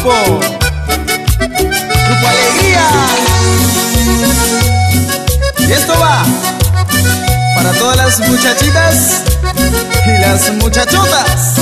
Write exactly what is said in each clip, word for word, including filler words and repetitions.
grupo, Grupo Alegría. Y esto va para todas las muchachitas y las muchachotas.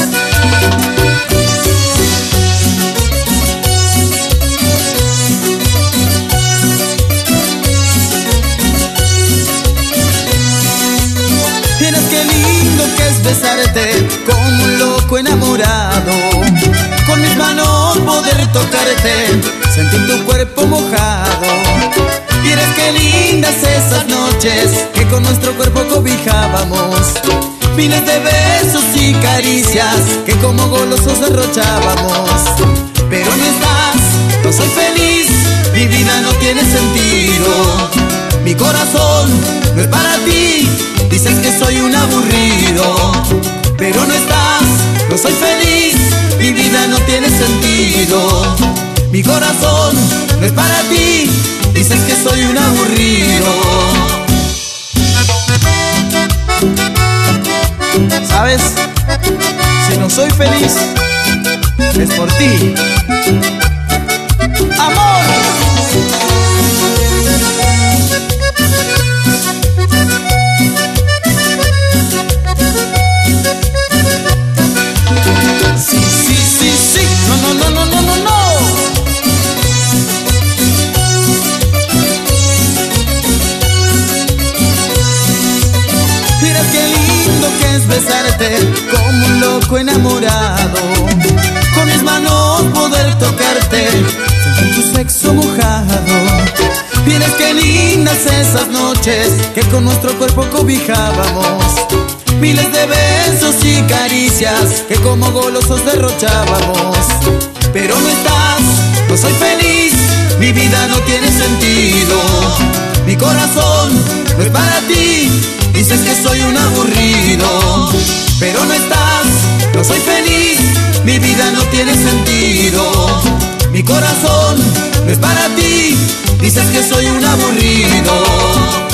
Tienes qué lindo que es besarte como un loco enamorado, con mis manos poder tocarte, sentir tu cuerpo mojado. Tienes qué lindas esas noches que con nuestro cuerpo cobijábamos, miles de besos y caricias que como golosos derrochábamos. Pero no estás, no soy feliz, mi vida no tiene sentido, mi corazón no es para ti, dices que soy un aburrido. Pero no estás, no soy feliz, mi vida no tiene sentido, mi corazón no es para ti, dices que soy un aburrido. ¿Sabes? Si no soy feliz, es por ti. ¡Amor! Sí, sí, sí, sí. No, no, no, no, no, no, no. Mira qué lindo que es besarte como un loco enamorado, con mis manos poder tocarte, sentir tu sexo mojado. Mira qué lindas esas noches que con nuestro cuerpo cobijábamos, miles de besos y caricias que como golosos derrochábamos. Pero no estás, no soy feliz, mi vida no tiene sentido, mi corazón no es para ti, dices que soy un aburrido. Pero no estás, no soy feliz, mi vida no tiene sentido, mi corazón no es para ti, dices que soy un aburrido.